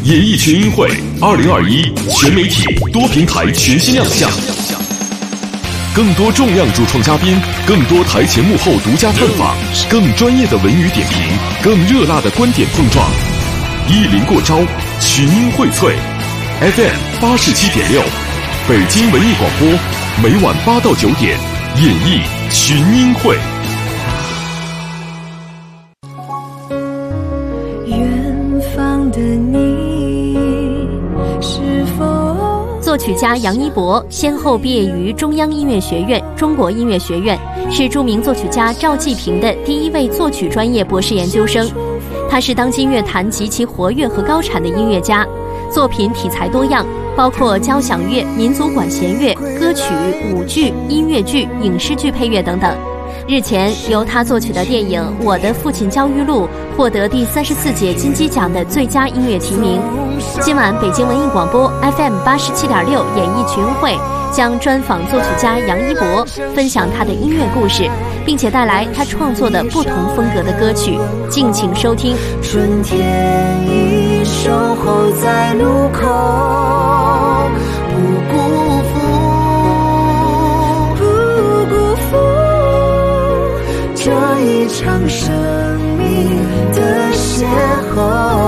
演艺群英会2021全媒体多平台全新亮相，更多重量主创嘉宾，更多台前幕后独家探访，更专业的文娱点评，更热辣的观点碰撞。一临过招，群英荟萃 FM 87.6，北京文艺广播，每晚8到9点，演艺群英会。 远方的你是否？ 作曲家杨一博先后毕业于中央音乐学院、中国音乐学院，是著名作曲家赵季平的第一位作曲专业博士研究生。他是当今乐坛极其活跃和高产的音乐家，作品题材多样，包括交响乐、民族管弦乐、歌曲、舞剧、音乐剧、影视剧配乐等等。日前，由他作曲的电影《我的父亲焦裕禄》获得第34届金鸡奖的最佳音乐提名。今晚，北京文艺广播 FM 87.6演艺群会将专访作曲家杨一博，分享他的音乐故事，并且带来他创作的不同风格的歌曲，敬请收听。 春天已守候在路口，不辜负这一场生命的邂逅，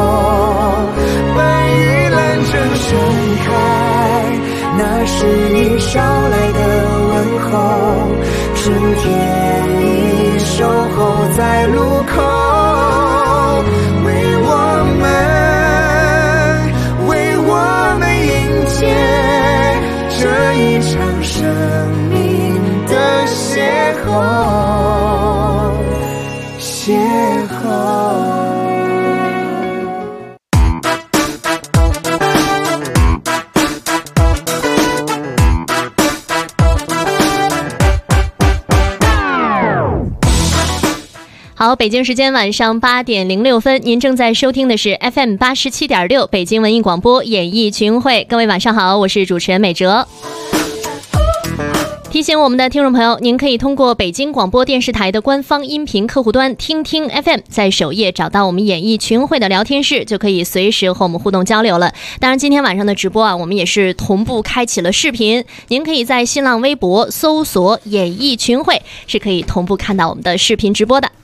白玉兰正盛开，那是你捎来的问候。春天已守候在路口，为我们迎接这一场生命的邂逅。 好，北京时间晚上8点06分，您正在收听的是 FM 87.6北京文艺广播演艺群会。各位晚上好，我是主持人美哲。提醒我们的听众朋友，您可以通过北京广播电视台的官方音频客户端听听 FM， 在首页找到我们演艺群会的聊天室，就可以随时和我们互动交流了。当然今天晚上的直播我们也是同步开启了视频，您可以在新浪微博搜索演艺群会，是可以同步看到我们的视频直播的。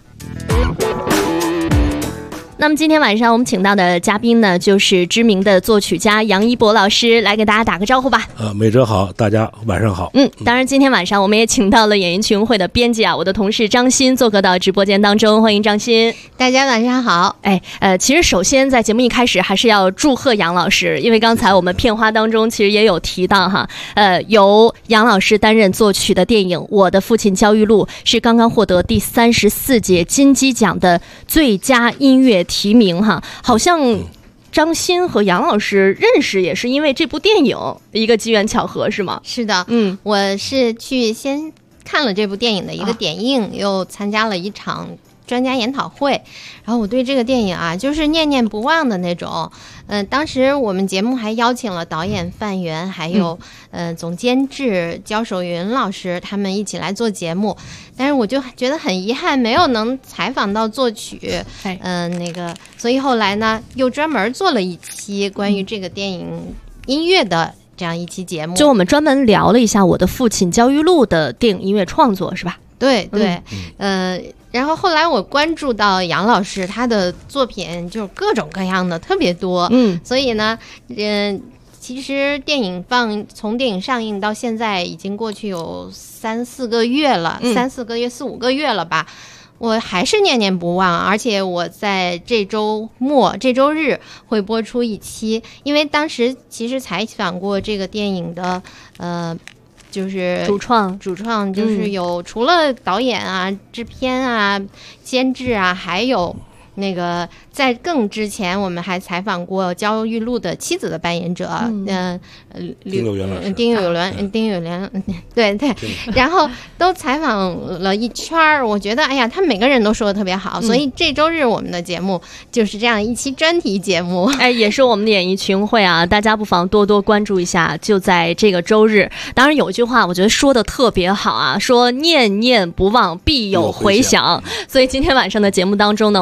那么今天晚上我们请到的嘉宾呢，就是知名的作曲家杨一博老师，来给大家打个招呼吧。 美哲好，大家晚上好。 当然今天晚上我们也请到了演艺群会的编辑我的同事张欣做客到直播间当中，欢迎张欣。 大家晚上好。 其实首先在节目一开始还是要祝贺杨老师，因为刚才我们片花当中其实也有提到由杨老师担任作曲的电影《我的父亲焦裕禄》是刚刚获得第34届金鸡奖的最佳音乐提名好像张欣和杨老师认识也是因为这部电影一个机缘巧合是吗？ 是的，我是去先看了这部电影的一个点映，又参加了一场专家研讨会，然后我对这个电影就是念念不忘的那种。当时我们节目还邀请了导演范源，还有总监制焦守云老师，他们一起来做节目，但是我就觉得很遗憾，没有能采访到作曲，所以后来呢，又专门做了一期关于这个电影音乐的这样一期节目， 就我们专门聊了一下我的父亲焦裕禄的电影音乐创作，是吧？ 对对，然后后来我关注到杨老师他的作品就是各种各样的特别多，所以呢，其实从电影上映到现在已经过去有3-4个月了，4-5个月了吧。我还是念念不忘，而且我在这周日会播出一期，因为当时其实采访过这个电影的就是主创就是有除了导演制片监制还有那个在更之前我们还采访过焦裕禄的妻子的扮演者丁有元老师， 丁有元对，然后都采访了一圈，我觉得他每个人都说的特别好，所以这周日我们的节目就是这样一期专题节目， 也是我们的演艺群会大家不妨多多关注一下，就在这个周日。当然有一句话我觉得说的特别好说念念不忘必有回响，所以今天晚上的节目当中呢，我们也是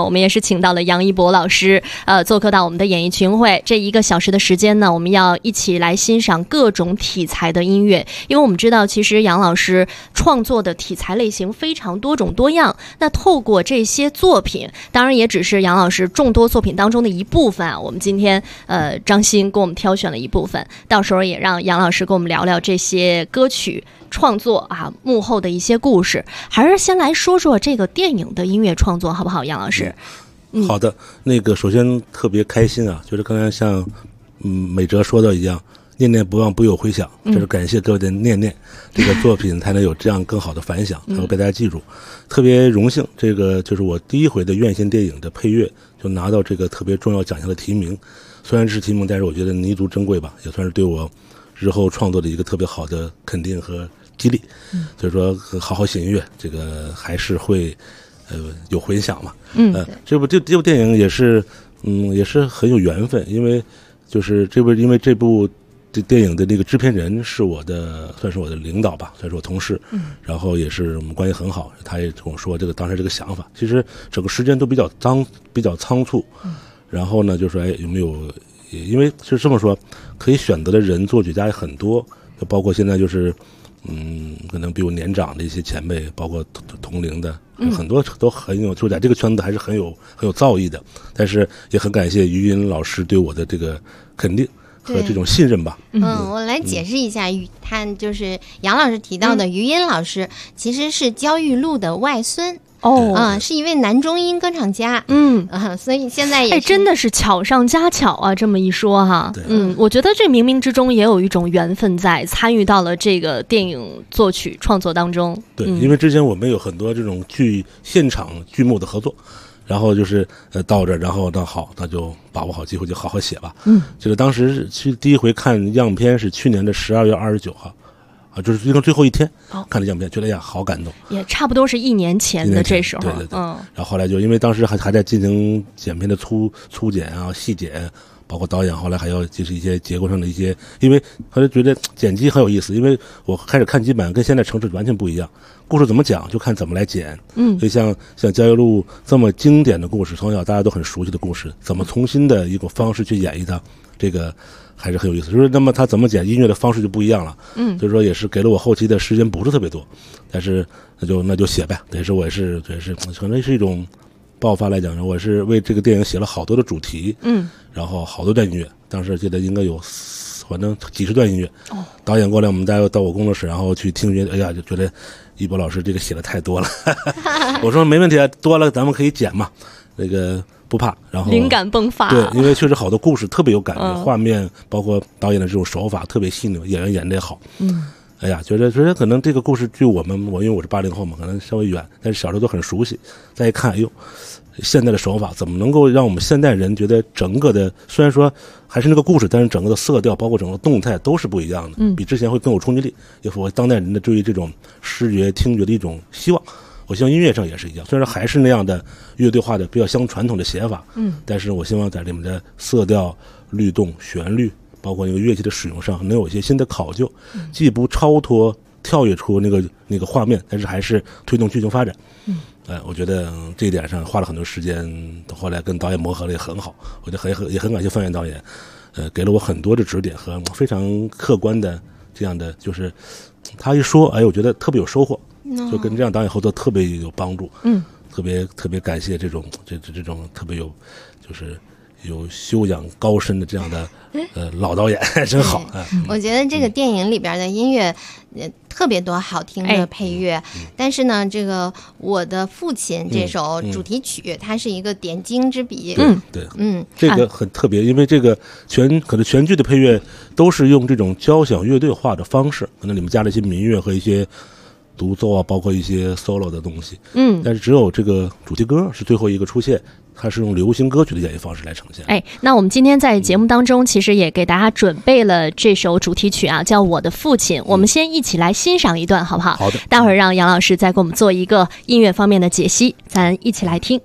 请到了杨一博老师，做客到我们的演艺群会。这1个小时的时间呢，我们要一起来欣赏各种题材的音乐，因为我们知道，其实杨老师创作的题材类型非常多种多样。那透过这些作品，当然也只是杨老师众多作品当中的一部分啊。我们今天张欣给我们挑选了一部分，到时候也让杨老师跟我们聊聊这些歌曲创作啊幕后的一些故事。还是先来说说这个电影的音乐创作好不好，杨老师？ 好的，首先特别开心啊，就是刚才像美哲说的一样，念念不忘，不有回响，这是感谢各位的念念，这个作品才能有这样更好的反响，能够被大家记住。特别荣幸，这个就是我第一回的院线电影的配乐就拿到这个特别重要奖项的提名，虽然是提名，但是我觉得弥足珍贵吧，也算是对我日后创作的一个特别好的肯定和激励。所以说好好写音乐，这个还是会有回响嘛。这部电影也是很有缘分，因为就是因为这部电影的那个制片人是算是我的领导吧，算是我同事，然后也是我们关系很好，他也跟我说当时这个想法，其实整个时间都比较仓促，然后呢就说有没有，因为是这么说，可以选择的人作曲家也很多，就包括现在就是可能比我年长的一些前辈，包括同龄的，很多都很有，就在这个圈子还是很有造诣的。但是也很感谢于音老师对我的这个肯定和这种信任吧。 我来解释一下，他就是杨老师提到的于音老师，其实是焦裕禄的外孙。是一位男中音歌唱家，所以现在也真的是巧上加巧啊！这么一说哈，我觉得这冥冥之中也有一种缘分在，参与到了这个电影作曲创作当中。 对，因为之前我们有很多这种现场剧目的合作，然后就是到这，然后那好，那就把握好机会，就好好写吧。这个当时去第一回看样片是去年的12月29号。就是应该最后一天看了样片，觉得好感动， 也差不多是1年前的这时候。 对。然后后来就因为当时还在进行剪片的粗剪啊、细剪，包括导演后来还要就是一些结构上的一些，因为后来觉得剪辑很有意思，因为我开始看基本跟现在城市完全不一样，故事怎么讲就看怎么来剪。所以像焦裕禄这么经典的故事，从小大家都很熟悉的故事，怎么重新的一种方式去演绎它，这个还是很有意思。就是那么他怎么剪音乐的方式就不一样了。所以说也是给了我后期的时间不是特别多，但是那就写呗。等于是我也是可能是一种爆发来讲，我是为这个电影写了好多的主题，然后好多段音乐，当时记得应该有反正几十段音乐。导演过来，我们大家到我工作室，然后去听音乐，哎呀，就觉得一博老师这个写的太多了。我说没问题，多了咱们可以剪嘛，那个不怕。然后灵感迸发。 对，因为确实好多故事特别有感觉，画面包括导演的这种手法特别细腻，演员演得也好。哎呀，觉得可能这个故事距我因为我是80后嘛，可能稍微远，但是小时候都很熟悉。再一看，哎呦，现在的手法怎么能够让我们现代人觉得整个的，虽然说还是那个故事，但是整个的色调包括整个动态都是不一样的，比之前会更有冲击力，也符合当代人的对于这种视觉听觉的一种希望。我希望音乐上也是一样，虽然还是那样的乐队化的比较相传统的写法，但是我希望在里面的色调、律动、旋律，包括那个乐器的使用上能有一些新的考究，既不超脱跳跃出那个画面，但是还是推动剧情发展。我觉得这一点上花了很多时间，后来跟导演磨合的也很好。我觉得也很感谢范远导演，给了我很多的指点和非常客观的这样的，就是他一说，哎，我觉得特别有收获，就跟这样导演合作特别有帮助。特别感谢这种特别有就是有修养高深的这样的老导演，真好。 我觉得这个电影里边的音乐特别多好听的配乐，但是呢，这个我的父亲这首主题曲，它是一个点睛之笔。 对，这个很特别，因为这个可能全剧的配乐都是用这种交响乐队化的方式，可能里面加了一些民乐和一些独奏啊，包括一些 solo 的东西。但是只有这个主题歌是最后一个出现，它是用流行歌曲的演绎方式来呈现。 那我们今天在节目当中其实也给大家准备了这首主题曲啊，叫《我的父亲》。我们先一起来欣赏一段好不好？ 好的。 待会儿让杨老师再给我们做一个音乐方面的解析，咱一起来听。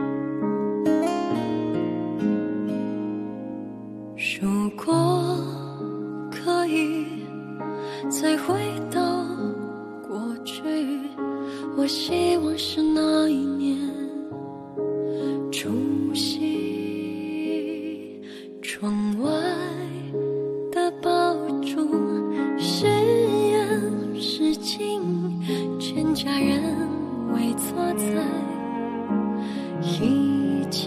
如果再回到过去，我希望是那一年除夕，窗外的爆竹是远是近，全家人围坐在一起。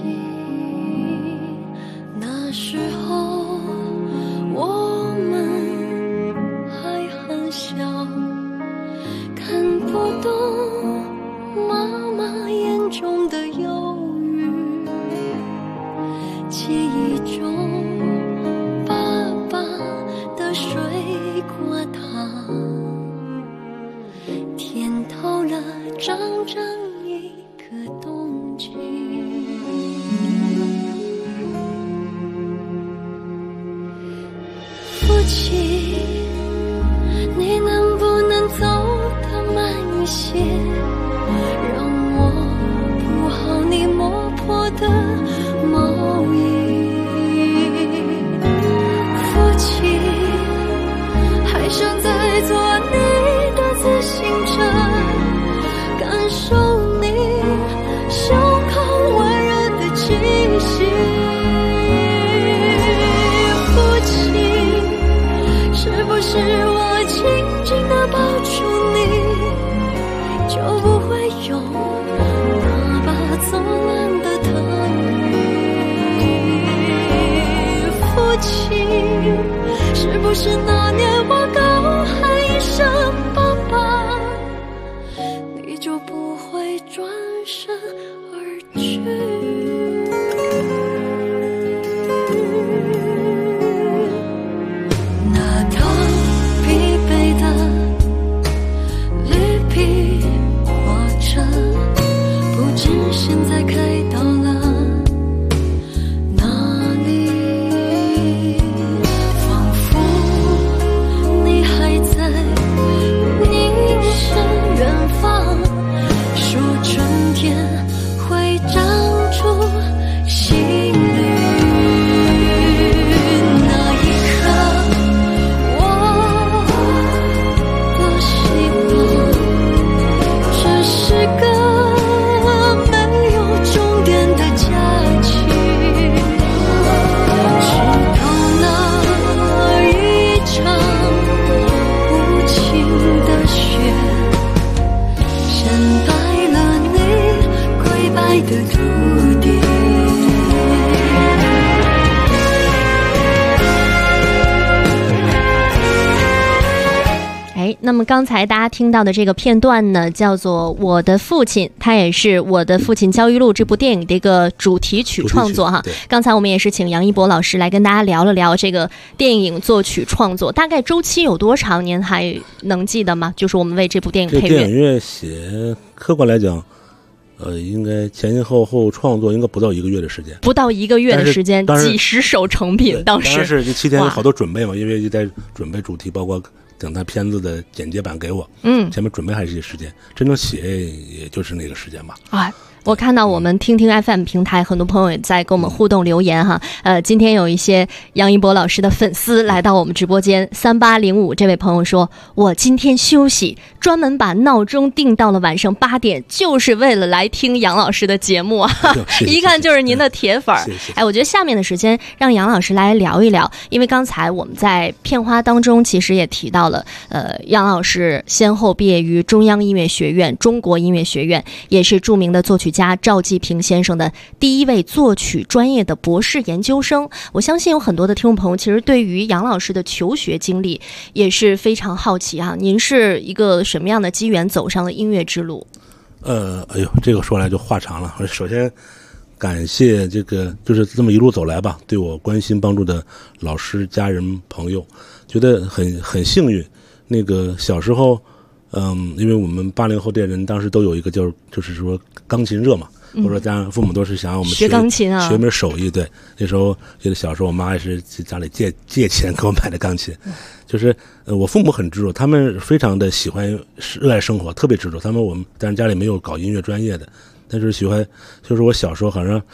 那时候我们还很小，看不懂妈妈眼中的忧郁，记忆中爸爸的水果糖甜透了整整一个冬季。父亲，你能不能走得慢一些，让我铺好你磨破的毛衣。父亲，还想再坐你的自行车，感受你胸口温热的气息。父亲，是不是我轻轻地抱住你，就不会有爸爸走烂的疼你？父亲，是不是那年我高喊一声爸爸，你就不会转身而去？现在开到了哪里？仿佛你还在凝视远方，说春天会长出新绿。那一刻，我多希望这是个的土地。 那么刚才大家听到的这个片段呢，叫做《我的父亲》，它也是《我的父亲焦裕禄》这部电影的一个主题曲创作哈。刚才我们也是请杨一博老师来跟大家聊了聊这个电影作曲创作，大概周期有多长？您还能记得吗？就是我们为这部电影配乐。 这电影乐写，客观来讲，应该前后创作应该不到1个月的时间， 不到1个月的时间，几十首成品。当时是这7天有好多准备嘛，因为一在准备主题，包括等他片子的剪接版给我，前面准备还是一些时间，真正写也就是那个时间吧。 我看到我们听听 FM 平台很多朋友也在跟我们互动留言哈，今天有一些杨一博老师的粉丝来到我们直播间，3805这位朋友说，我今天休息，专门把闹钟定到了晚上8点，就是为了来听杨老师的节目啊，一看就是您的铁粉。我觉得下面的时间让杨老师来聊一聊，因为刚才我们在片花当中其实也提到了，杨老师先后毕业于中央音乐学院、中国音乐学院，也是著名的作曲家赵季平先生的第1位作曲专业的博士研究生。我相信有很多的听众朋友其实对于杨老师的求学经历也是非常好奇啊，您是一个什么样的机缘走上了音乐之路？ 这个说来就话长了。首先感谢这个就是这么一路走来吧，对我关心帮助的老师、家人、朋友，觉得很幸运。那个小时候因为我们80后这人当时都有一个就是说钢琴热嘛，或者说家长父母都是想让我们学钢琴啊， 学门手艺。对，那时候记得小时候我妈也是家里借钱给我买的钢琴。就是我父母很执着，他们非常的喜欢热爱生活，特别执着。我们但是家里没有搞音乐专业的，但是喜欢，就是我小时候好像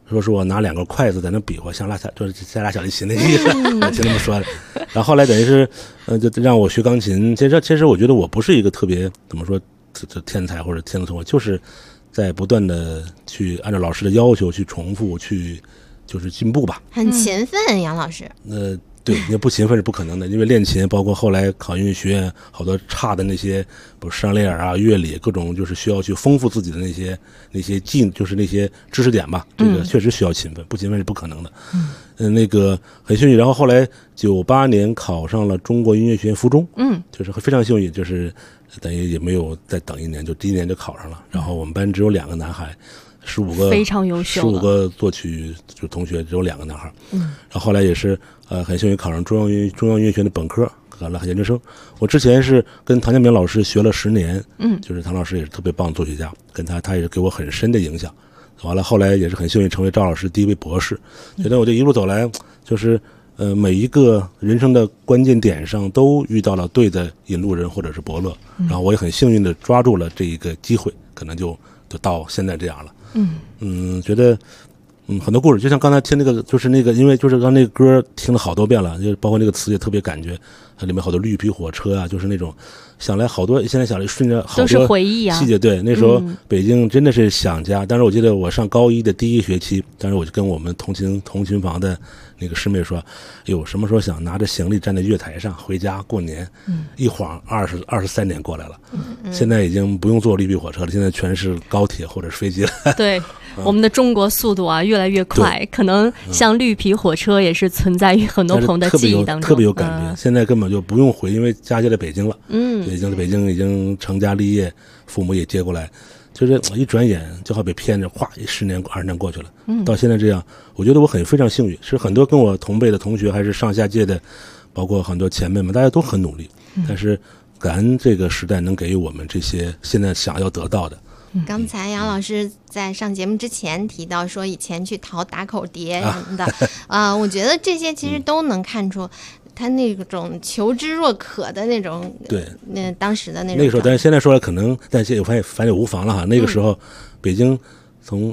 说是我拿2个筷子在那比划，像就是像拉小提琴的意思，就那么说的。然后后来等于是，就让我学钢琴。其实我觉得我不是一个特别怎么说这天才或者天资聪慧，就是在不断的去按照老师的要求去重复，去就是进步吧。 很勤奋，杨老师。 对，你不勤奋是不可能的，因为练琴，包括后来考音乐学院，好多差的那些，比如声类耳啊、乐理各种，就是需要去丰富自己的那些就是那些知识点吧。这个确实需要勤奋，不勤奋是不可能的。那个很幸运，然后后来98年考上了中国音乐学院附中，就是非常幸运，就是等于也没有再等1年，就第1年就考上了。然后我们班只有2个男孩。15个非常优秀 ，15个作曲就同学只有2个男孩。然后后来也是很幸运考上中央音乐学院的本科，考了研究生。我之前是跟唐家明老师学了10年，就是唐老师也是特别棒的作曲家，跟他也是给我很深的影响。完了后来也是很幸运成为赵老师第1位博士。觉得我这一路走来，就是每一个人生的关键点上都遇到了对的引路人或者是伯乐，然后我也很幸运的抓住了这一个机会，可能就到现在这样了。觉得很多故事，就像刚才听那个，就是那个，因为就是刚那个歌听了好多遍了，就包括那个词也特别感觉，它里面好多绿皮火车啊，就是那种想来好多，现在想来顺着好多都是回忆啊， 细节。对，那时候北京真的是想家。当时我记得我上高1的第1学期，当时我就跟我们同琴房的那个师妹说，哟，什么时候想拿着行李站在月台上回家过年？一晃23年过来了，现在已经不用坐绿皮火车了，现在全是高铁或者是飞机了。 对，我们的中国速度啊越来越快，可能像绿皮火车也是存在于很多朋友的记忆当中， 特别有感觉。现在根本就不用回，因为家就在北京了。北京已经成家立业，父母也接过来。就是一转眼就好比骗着，哗，10年20年过去了，到现在这样，我觉得我非常幸运，是很多跟我同辈的同学，还是上下届的，包括很多前辈们，大家都很努力，但是感恩这个时代能给予我们这些现在想要得到的。 刚才杨老师在上节目之前提到说以前去淘打口碟什么的，我觉得这些其实都能看出他那种求知若渴的那种， 对， 那当时的那个时候，但是现在说来可能，但是反正也无妨了哈。那个时候，北京从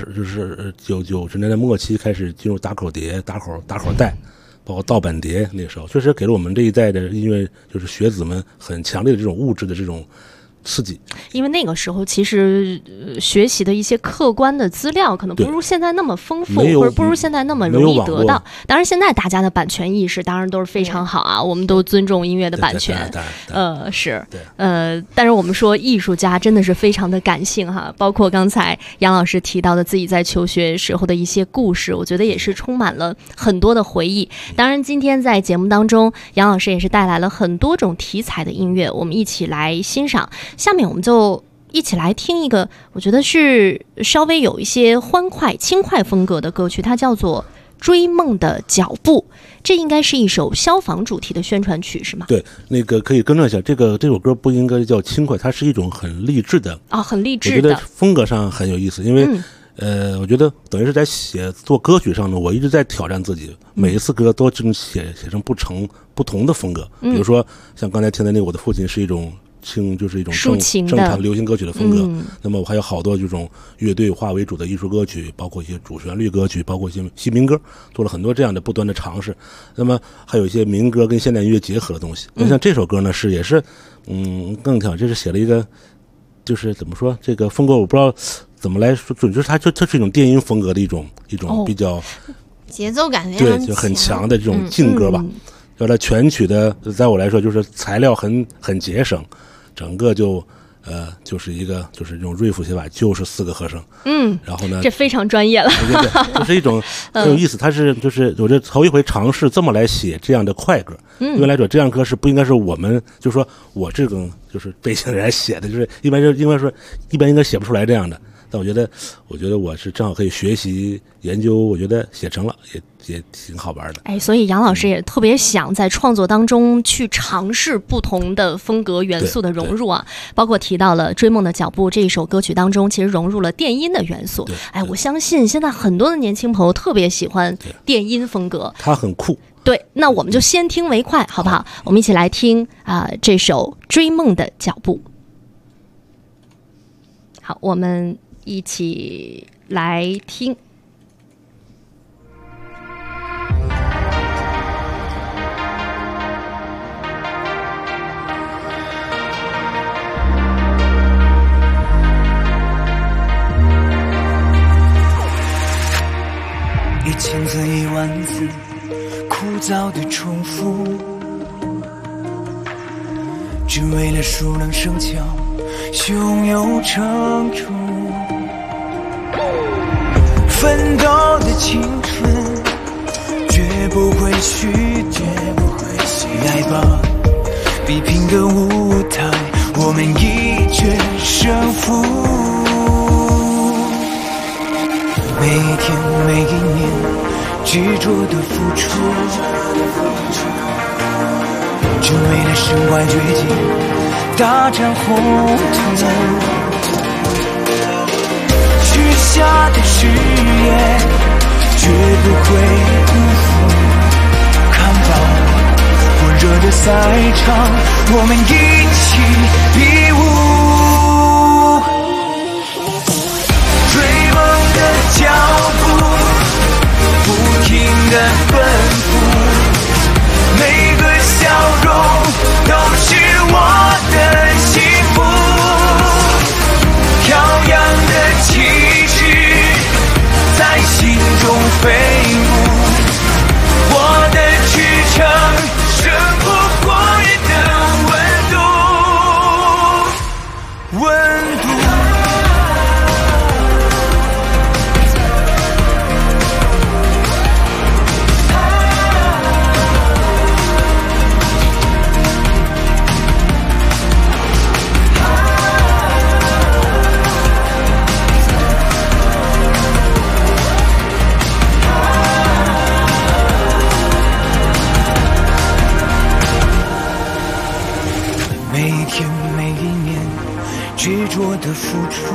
90年代末期开始进入打口碟、打口带，包括盗版碟，那个时候确实给了我们这一代的音乐就是学子们很强烈的这种物质的这种刺激。 因为那个时候其实学习的一些客观的资料可能不如现在那么丰富，或者不如现在那么容易得到。当然现在大家的版权意识当然都是非常好啊，我们都尊重音乐的版权。是但是我们说艺术家真的是非常的感性哈，包括刚才杨老师提到的自己在求学时候的一些故事，我觉得也是充满了很多的回忆。当然今天在节目当中，杨老师也是带来了很多种题材的音乐，我们一起来欣赏。下面我们就一起来听一个我觉得是稍微有一些欢快轻快风格的歌曲，它叫做《追梦的脚步》，这应该是一首消防主题的宣传曲是吗？ 对，那个可以更正一下，这首歌不应该叫轻快，它是一种很励志的很励志的， 我觉得风格上很有意思。因为我觉得等于是在做歌曲上呢，我一直在挑战自己，每一次歌都写成不同的风格。比如说像刚才听的那个我的父亲是一种就是一种正常流行歌曲的风格。那么我还有好多这种乐队化为主的艺术歌曲，包括一些主旋律歌曲，包括一些新民歌，做了很多这样的不断的尝试。那么还有一些民歌跟现代音乐结合的东西。像这首歌呢也是更挺好，这是写了一个就是怎么说这个风格我不知道怎么来说，就是它是一种电音风格的一种比较节奏感非常强， 对，就很强的这种劲歌吧。要它全曲的，在我来说就是材料很节省，整个就是一个就是这种瑞夫写法，就是4个和声。然后呢， 这非常专业了。 对，就是一种很有意思。它是就是我这头一回尝试这么来写这样的快歌。因为来说这样歌是不应该是我们就是说我这种就是北京人写的，就是一般应该写不出来这样的。但我觉得我是正好可以学习研究，我觉得写成了也挺好玩的。 所以杨老师也特别想在创作当中去尝试不同的风格元素的融入啊，包括提到了《追梦的脚步》这一首歌曲当中，其实融入了电音的元素。我相信现在很多的年轻朋友特别喜欢电音风格， 它很酷。 对，那我们就先听为快，好不好？我们一起来听这首《追梦的脚步》。好，我们一起来听。 造的重复，只为了熟能生巧，胸有成竹。奋斗的青春绝不会虚度，来吧，比拼的舞台，我们一决胜负。每一天每一年执着的付出，只为了身怀绝技，大展宏图。许下的誓言绝不会辜负，看吧，火热的赛场，我们一起比武。追梦的脚步不停地奔赴，每个笑容都是我的幸福。飘扬的旗帜在心中飞舞，我的支撑胜不过人的温度。每一天每一年执着的付出，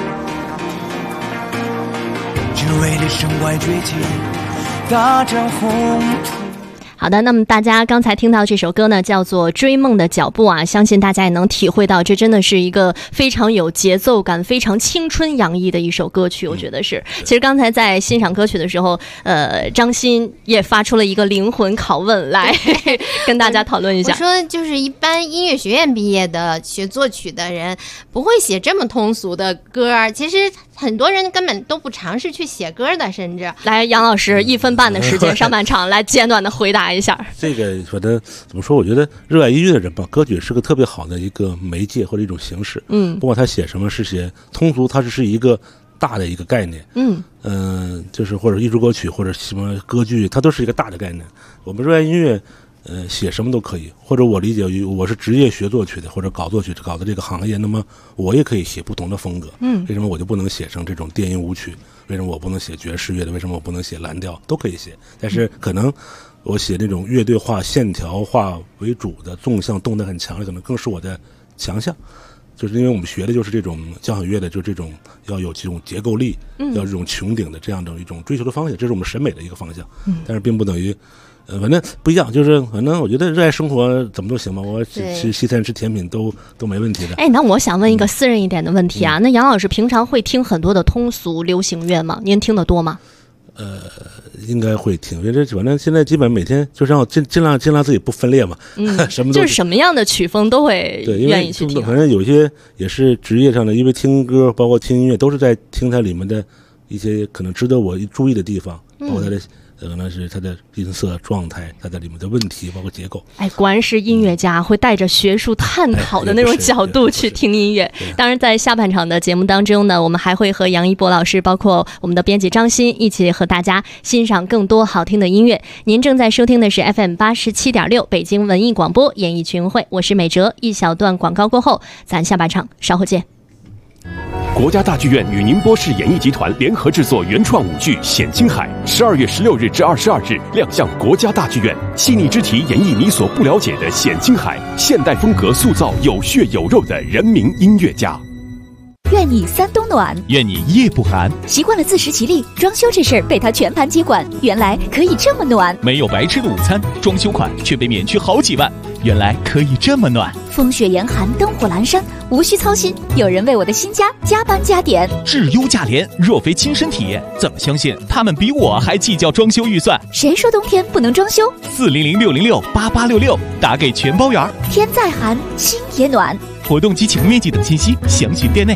只为了身怀绝技，大展宏图。 好的，那么大家刚才听到这首歌呢，叫做《追梦的脚步》啊，相信大家也能体会到，这真的是一个非常有节奏感、非常青春洋溢的一首歌曲，我觉得是。其实刚才在欣赏歌曲的时候，张欣也发出了一个灵魂拷问来跟大家讨论一下。 我说，就是一般音乐学院毕业的学作曲的人，不会写这么通俗的歌，其实很多人根本都不尝试去写歌的，甚至来，杨老师1分半的时间，上半场来简短的回答一下。 这个说的怎么说？我觉得热爱音乐的人吧，歌曲是个特别好的一个媒介或者一种形式。不管他写什么，是写通俗，它是一个大的一个概念。就是或者艺术歌曲或者什么歌剧，它都是一个大的概念。我们热爱音乐，写什么都可以，或者我理解于我是职业学作曲的，或者搞作曲搞的这个行业，那么我也可以写不同的风格。为什么我就不能写成这种电音舞曲？为什么我不能写爵士乐的？为什么我不能写蓝调？都可以写，但是可能我写那种乐队化、线条化为主的纵向动态很强的，可能更是我的强项。就是因为我们学的就是这种交响乐的，就这种要有这种结构力，要这种穹顶的这样的一种追求的方向，这是我们审美的一个方向。但是并不等于反正不一样，就是反正我觉得热爱生活怎么都行吧，我吃西餐吃甜品都没问题的。 哎，那我想问一个私人一点的问题啊，那杨老师平常会听很多的通俗流行乐吗？您听得多吗？ 应该会听，因为这反正现在基本每天就是要尽量自己不分裂嘛，什么都就是什么样的曲风都会愿意去听。 反正有些也是职业上的，因为听歌包括听音乐都是在听它里面的一些可能值得我注意的地方，包括它的可能是它的音色状态，它的里面的问题，包括结构。 哎，果然是音乐家，会带着学术探讨的那种角度去听音乐。当然，在下半场的节目当中呢，我们还会和杨一博老师，包括我们的编辑张欣，一起和大家欣赏更多好听的音乐。您正在收听的是 FM 87.6北京文艺广播演艺群会，我是美哲。一小段广告过后，咱下半场稍后见。 国家大剧院与宁波市演艺集团联合制作原创舞剧《显青海》，12月16日至22日亮相国家大剧院，细腻之题演绎你所不了解的显青海，现代风格塑造有血有肉的人民音乐家。 愿你三冬暖， 愿你夜不寒。 习惯了自食其力，装修这事儿被他全盘接管，原来可以这么暖。 没有白吃的午餐，装修款却被免去好几万，原来可以这么暖。 风雪严寒，灯火阑珊，无需操心，有人为我的新家加班加点。 质优价廉，若非亲身体验，怎么相信他们比我还计较装修预算？ 谁说冬天不能装修 ？400-606-8866，打给全包圆。 天再寒，心也暖。 活动及请面积等信息详询店内。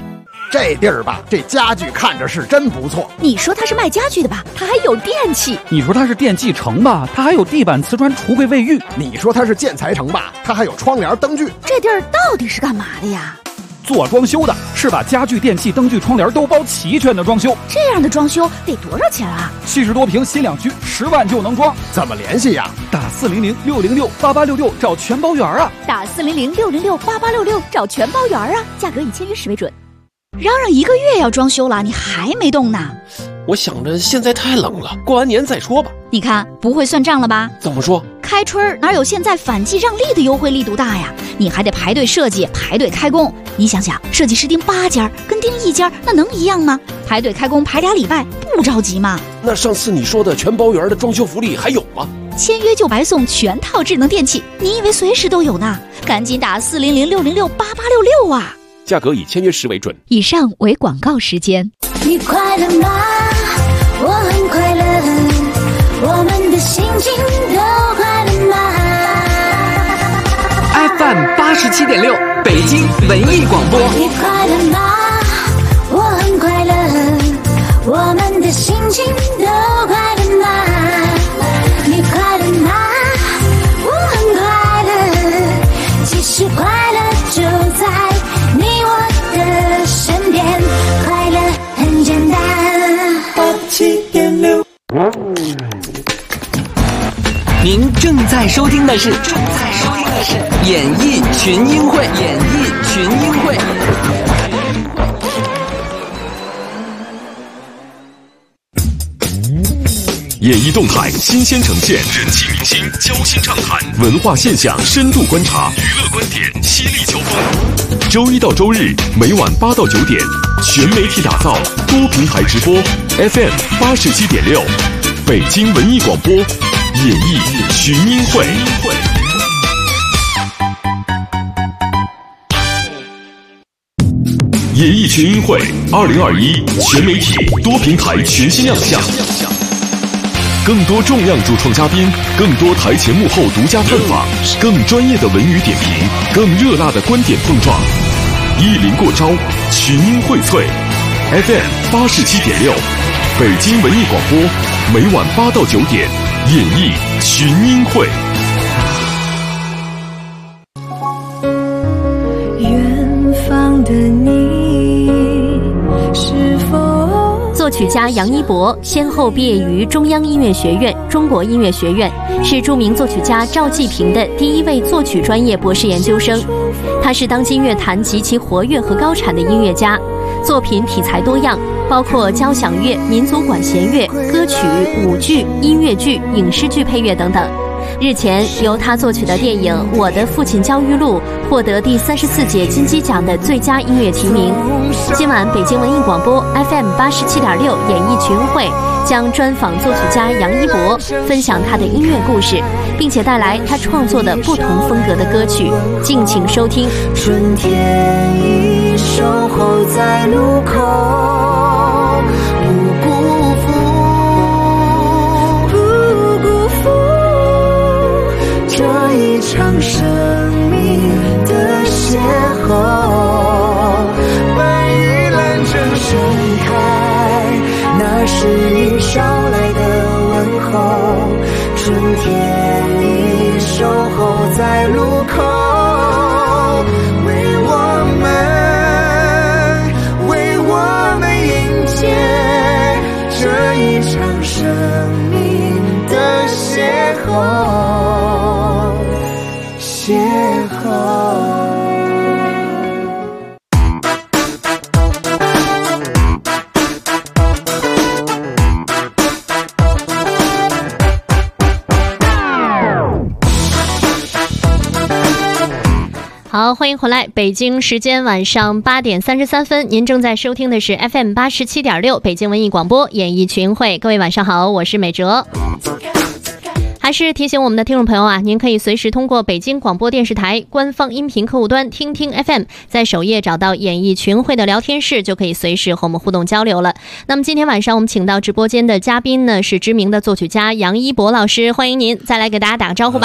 这地儿吧，这家具看着是真不错。 你说它是卖家具的吧，它还有电器。 你说它是电器城吧，它还有地板、瓷砖、橱柜、卫浴。 你说它是建材城吧，它还有窗帘、灯具。 这地儿到底是干嘛的呀？ 做装修的，是把家具、电器、灯具、窗帘都包齐全的装修。 这样的装修得多少钱啊 ？70多平新两居，10万就能装。 怎么联系呀？ 打400-606-8866找全包圆啊！ 打400-606-8866找全包圆啊！价格以签约时为准。嚷嚷1个月要装修了，你还没动呢？ 我想着现在太冷了，过完年再说吧。 你看不会算账了吧？ 怎么说？ 开春哪有现在反季让利的优惠力度大呀？你还得排队设计，排队开工。你想想，设计师盯8家跟盯1家，那能一样吗？排队开工排2礼拜，不着急吗？ 那上次你说的全包圆的装修福利还有吗？ 签约就白送全套智能电器，你以为随时都有呢？赶紧打400-606-8866啊！ 价格以签约时为准。 以上为广告时间。 你快乐吗？我很快乐，我们的心情都快乐吗？ FM 87.6北京文艺广播。 你快乐吗？我很快乐，我们的心情都快乐吗？你快乐吗？我很快乐，其实快乐就在你我的身边，快乐很简单。87.6。 您正在收听的是演艺群英会。 演艺动态新鲜呈现，人气明星交心畅谈，文化现象深度观察，娱乐观点犀利交锋。周一到周日每晚8到9点，全媒体打造，多平台直播 ，FM 87.6，北京文艺广播，演艺群英会。演艺群英会2021全媒体多平台全新亮相。更多重量主创嘉宾，更多台前幕后独家探访，更专业的文娱点评，更热辣的观点碰撞，一临过招，群英荟萃。FM 87.6，北京文艺广播，每晚8到9点，演艺群英会。 远方的你是否？ 作曲家杨一博先后毕业于中央音乐学院、中国音乐学院，是著名作曲家赵季平的第1位作曲专业博士研究生。他是当今乐坛极其活跃和高产的音乐家，作品题材多样，包括交响乐、民族管弦乐、歌曲、舞剧、音乐剧、影视剧配乐等等。日前，由他作曲的电影《我的父亲焦裕禄》获得第34届金鸡奖的最佳音乐提名。今晚北京文艺广播 FM 87.6演艺群会将专访作曲家杨一博，分享他的音乐故事，并且带来他创作的不同风格的歌曲，敬请收听。 春天已守候在路口，不辜负这一场生命的邂逅。白玉兰正盛开，那是你捎来的问候。春天已守候在路口，为我们迎接这一场生命的邂逅。 好，欢迎回来。北京时间晚上8点33分，您正在收听的是 FM 87.6北京文艺广播演艺群会。各位晚上好，我是美哲。还是提醒我们的听众朋友啊，您可以随时通过北京广播电视台官方音频客户端听听 FM， 在首页找到演艺群会的聊天室，就可以随时和我们互动交流了。那么今天晚上我们请到直播间的嘉宾呢，是知名的作曲家杨一博老师，欢迎您，再来给大家打个招呼吧。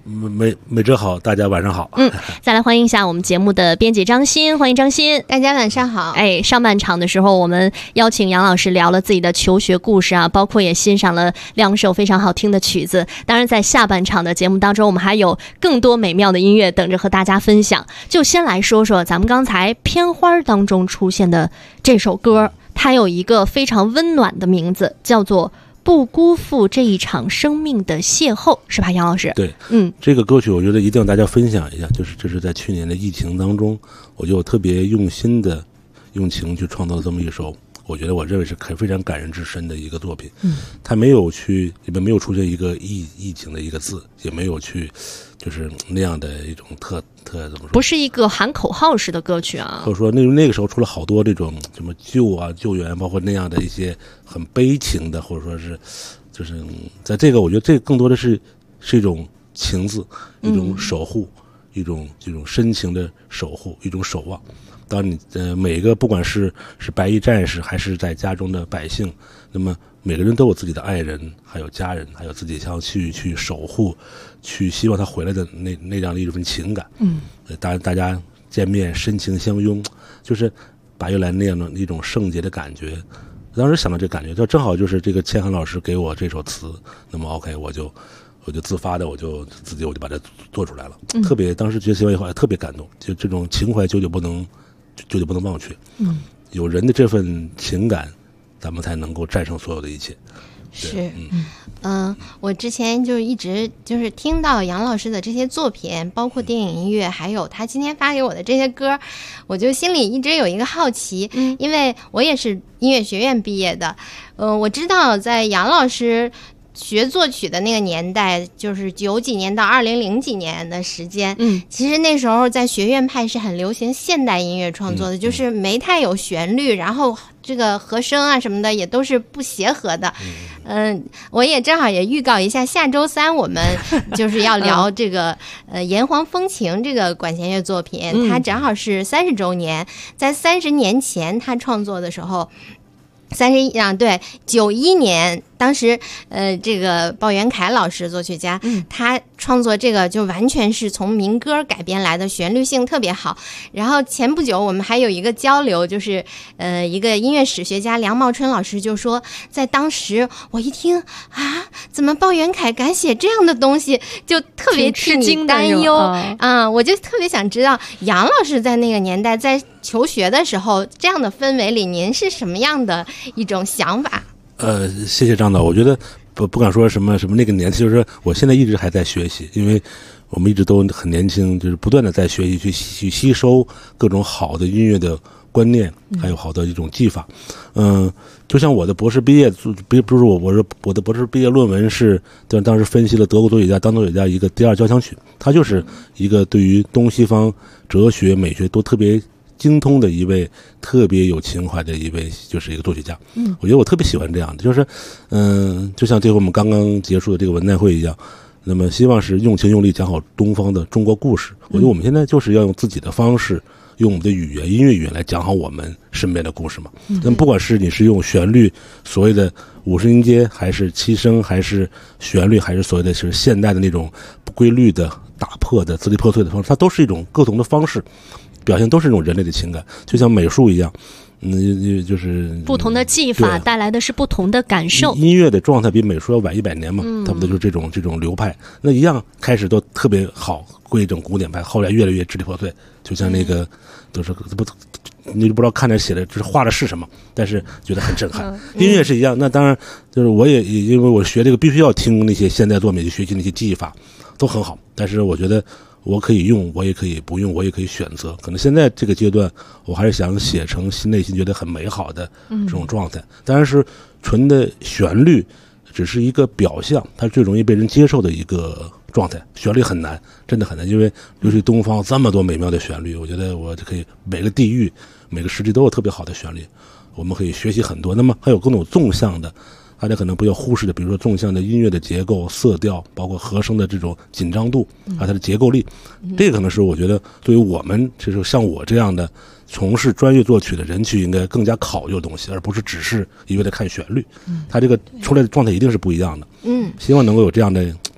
美哲好，大家晚上好。 再来欢迎一下我们节目的编辑张欣，欢迎张欣， 大家晚上好。 上半场的时候，我们邀请杨老师聊了自己的求学故事啊，包括也欣赏了2首非常好听的曲子。当然，在下半场的节目当中，我们还有更多美妙的音乐等着和大家分享。就先来说说咱们刚才片花当中出现的这首歌，它有一个非常温暖的名字，叫做不辜负这一场生命的邂逅，是吧，杨老师？ 对，这个歌曲我觉得一定要大家分享一下，就是这是在去年的疫情当中，我就特别用心的用情去创造了这么一首，我觉得我认为是非常感人至深的一个作品。它没有里面没有出现一个疫情的一个字，也没有去就是那样的一种特怎么说？ 不是一个喊口号式的歌曲啊， 或者说那个时候出了好多这种什么救援，包括那样的一些很悲情的，或者说是就是在这个我觉得这更多的是一种情字，一种守护，一种这种深情的守护，一种守望。当你每个不管是白衣战士还是在家中的百姓，那么每个人都有自己的爱人，还有家人，还有自己想去守护，去希望他回来的那样的一份情感。大家见面深情相拥，就是把原来那样的一种圣洁的感觉。当时想到这感觉，就正好就是这个千寒老师给我这首词，那么 OK 我就自发的我就把它做出来了。特别当时觉得写完以后特别感动，就这种情怀久久不能忘却。有人的这份情感，咱们才能够战胜所有的一切。 是，我之前就一直就是听到杨老师的这些作品，包括电影音乐，还有他今天发给我的这些歌，我就心里一直有一个好奇，因为我也是音乐学院毕业的，我知道在杨老师学作曲的那个年代，就是90几年到2000几年的时间，其实那时候在学院派是很流行现代音乐创作的，就是没太有旋律，然后这个和声啊什么的也都是不协和的。我也正好也预告一下，下周3我们就是要聊这个炎黄风情这个管弦乐作品，它正好是30周年，在30年前他创作的时候。对，91年，当时这个鲍元凯老师作曲家，他创作这个就完全是从民歌改编来的，旋律性特别好。然后前不久我们还有一个交流，就是一个音乐史学家梁茂春老师就说，在当时我一听啊，怎么鲍元凯敢写这样的东西，就特别替你担忧啊！我就特别想知道杨老师在那个年代在求学的时候，这样的氛围里，您是什么样的一种想法？ 谢谢张导，我觉得不敢说什么那个年纪，就是我现在一直还在学习，因为我们一直都很年轻，就是不断的在学习，去吸收各种好的音乐的观念，还有好的一种技法。就像我的博士毕业，不是我的博士毕业论文是当时分析了德国作曲家当作曲家一个第2交响曲，它就是一个对于东西方哲学美学都特别精通的一位特别有情怀的一位，就是一个作曲家。我觉得我特别喜欢这样的，就是就像最后我们刚刚结束的这个文代会一样，那么希望是用情用力讲好东方的中国故事。我觉得我们现在就是要用自己的方式，用我们的语言，音乐语言来讲好我们身边的故事嘛。那么不管是你是用旋律，所谓的50音阶，还是七声，还是旋律，还是所谓的是现代的那种不规律的打破的支离破碎的方式，它都是一种各种的方式。表现都是一种人类的情感，就像美术一样，就是不同的技法带来的是不同的感受。 音乐的状态比美术要晚100年嘛，差不多就是这种流派。那一样开始都特别好，规整古典派，后来越来越支离破碎。就像那个都是你不知道看着写的就是画的是什么，但是觉得很震撼。音乐是一样，那当然就是我也因为我学这个必须要听那些现代作品，去学习那些技法都很好，但是我觉得。我可以用，我也可以不用，我也可以选择。可能现在这个阶段，我还是想写成内心觉得很美好的这种状态。当然是纯的旋律，只是一个表象，它最容易被人接受的一个状态。旋律很难，真的很难，因为尤其东方这么多美妙的旋律，我觉得我就可以每个地域、每个时期都有特别好的旋律，我们可以学习很多。那么还有各种纵向的。大家可能不要忽视的，比如说纵向的音乐的结构、色调，包括和声的这种紧张度，还有它的结构力，这个可能是我觉得对于我们就是像我这样的从事专业作曲的人去应该更加考究的东西，而不是只是一味的看旋律。它这个出来的状态一定是不一样的。希望能够有这样的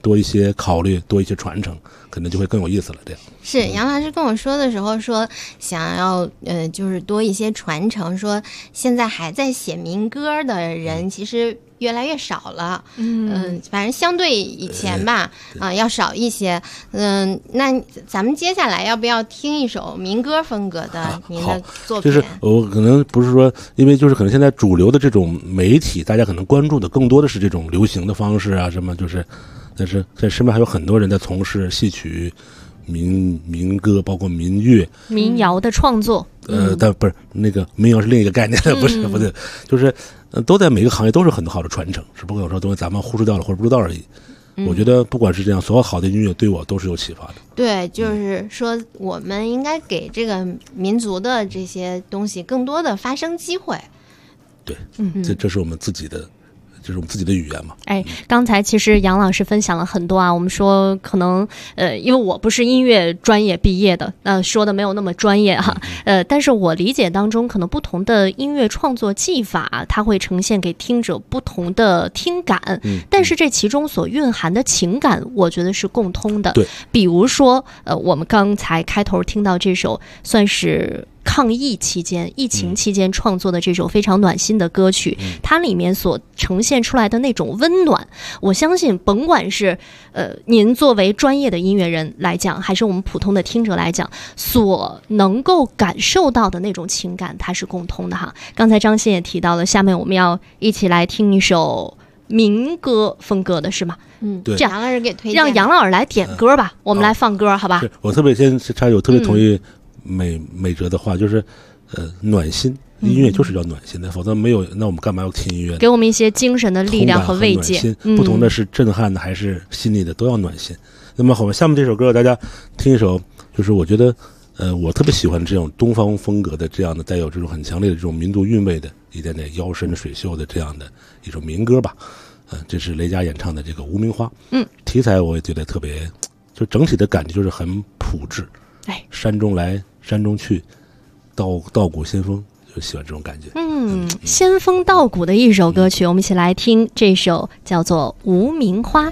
多一些考虑，多一些传承，可能就会更有意思了。这样是杨老师跟我说的时候说，想要就是多一些传承，说现在还在写民歌的人其实越来越少了，反正相对以前吧，要少一些。那咱们接下来要不要听一首民歌风格的您的作品？ 就是我可能不是说，因为就是可能现在主流的这种媒体，大家可能关注的更多的是这种流行的方式啊，什么就是，但是在身边还有很多人在从事戏曲、民歌，包括民乐、 民谣的创作。 但不是那个民谣是另一个概念，不对，就是都在每个行业都是很好的传承，只不过有时候东西咱们忽视掉了或者不知道而已。我觉得不管是这样，所有好的音乐对我都是有启发的。 对，就是说我们应该给这个民族的这些东西更多的发声机会。 对，这是我们自己的。就是我们自己的语言嘛。 刚才其实杨老师分享了很多啊，我们说可能因为我不是音乐专业毕业的，说的没有那么专业哈，但是我理解当中可能不同的音乐创作技法，它会呈现给听者不同的听感，但是这其中所蕴含的情感，我觉得是共通的。 对， 比如说我们刚才开头听到这首算是抗疫期间、疫情期间创作的这首非常暖心的歌曲，它里面所呈现出来的那种温暖，我相信甭管是您作为专业的音乐人来讲，还是我们普通的听者来讲，所能够感受到的那种情感，它是共通的哈。刚才张欣也提到了，下面我们要一起来听一首民歌风格的是吗？ 对， 杨老师给推荐， 让杨老师来点歌吧，我们来放歌，好吧？ 我特别先插有特别同意美哲的话，就是暖心，音乐就是要暖心的，否则没有，那我们干嘛要听音乐呢？ 给我们一些精神的力量和慰藉。 不同的是震撼的还是心里的，都要暖心。那么好，下面这首歌大家听一首，就是我觉得我特别喜欢这种东方风格的这样的带有这种很强烈的这种民族韵味的一点点腰身水袖的这样的一首民歌吧。这是雷佳演唱的这个《无名花》。题材我也觉得特别，就整体的感觉就是很朴质。山中来山中去，稻谷先锋，就喜欢这种感觉。 仙风道骨的一首歌曲，我们一起来听这首叫做《无名花》。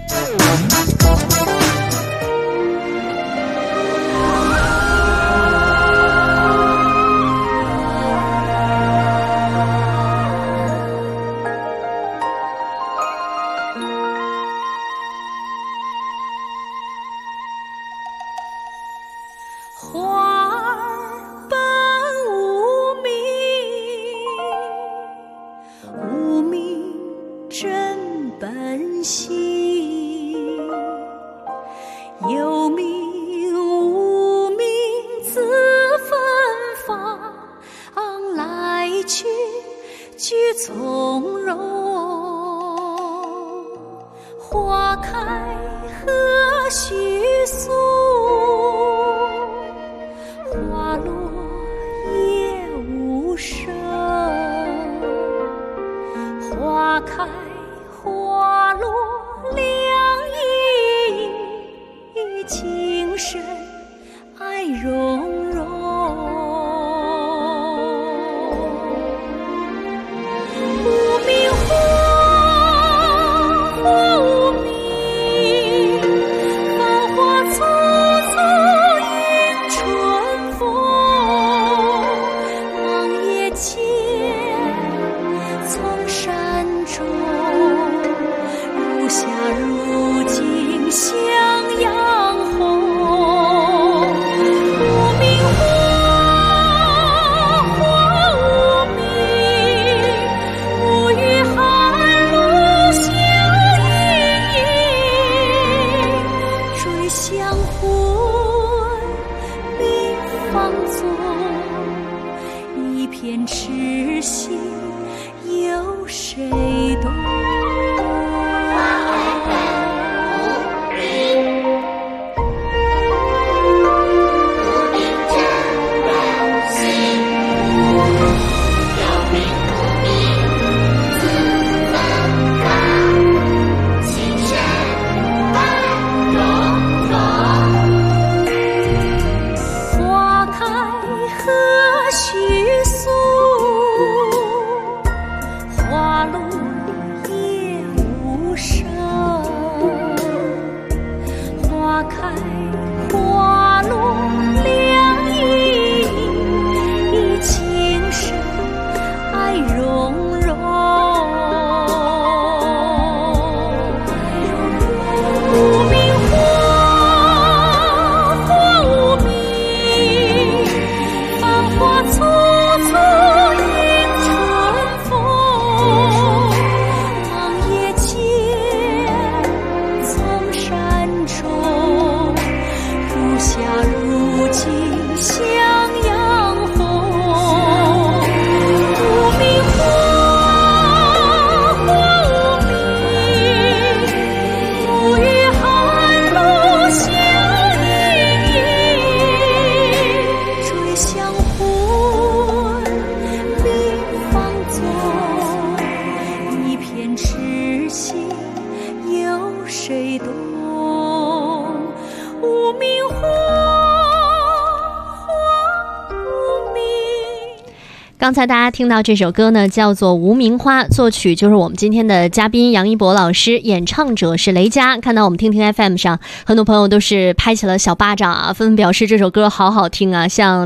花落刚才大家听到这首歌呢，叫做《无名花》，作曲就是我们今天的嘉宾杨一博老师，演唱者是雷佳。看到我们听听 FM 上很多朋友都是拍起了小巴掌啊，纷纷表示这首歌好好听啊，像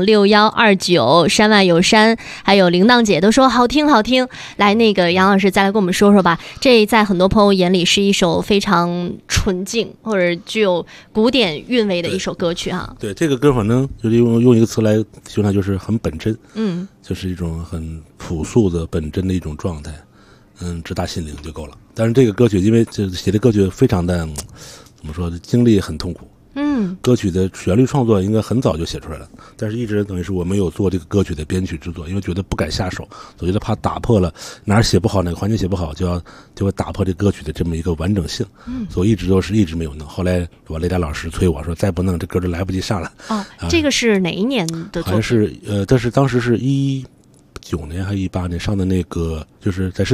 6129、山外有山，还有铃铛姐都说好听好听。来，那个杨老师再来跟我们说说吧，这在很多朋友眼里是一首非常纯净或者具有古典韵味的一首歌曲哈。 对，这个歌反正就是用一个词来形容它，就是很本真，就是一种很朴素的本真的一种状态，直达心灵就够了。但是这个歌曲因为这写的歌曲非常的怎么说，经历很痛苦，歌曲的旋律创作应该很早就写出来了，但是一直等于是我没有做这个歌曲的编曲制作，因为觉得不敢下手，我觉得怕打破了哪儿写不好哪个环节写不好就会打破这歌曲的这么一个完整性，所以一直没有弄。后来我雷达老师催我说再不弄这歌就来不及上了。 这个是哪一年的作品？ 好像是但是当时是19年还是18年上的那个，就是在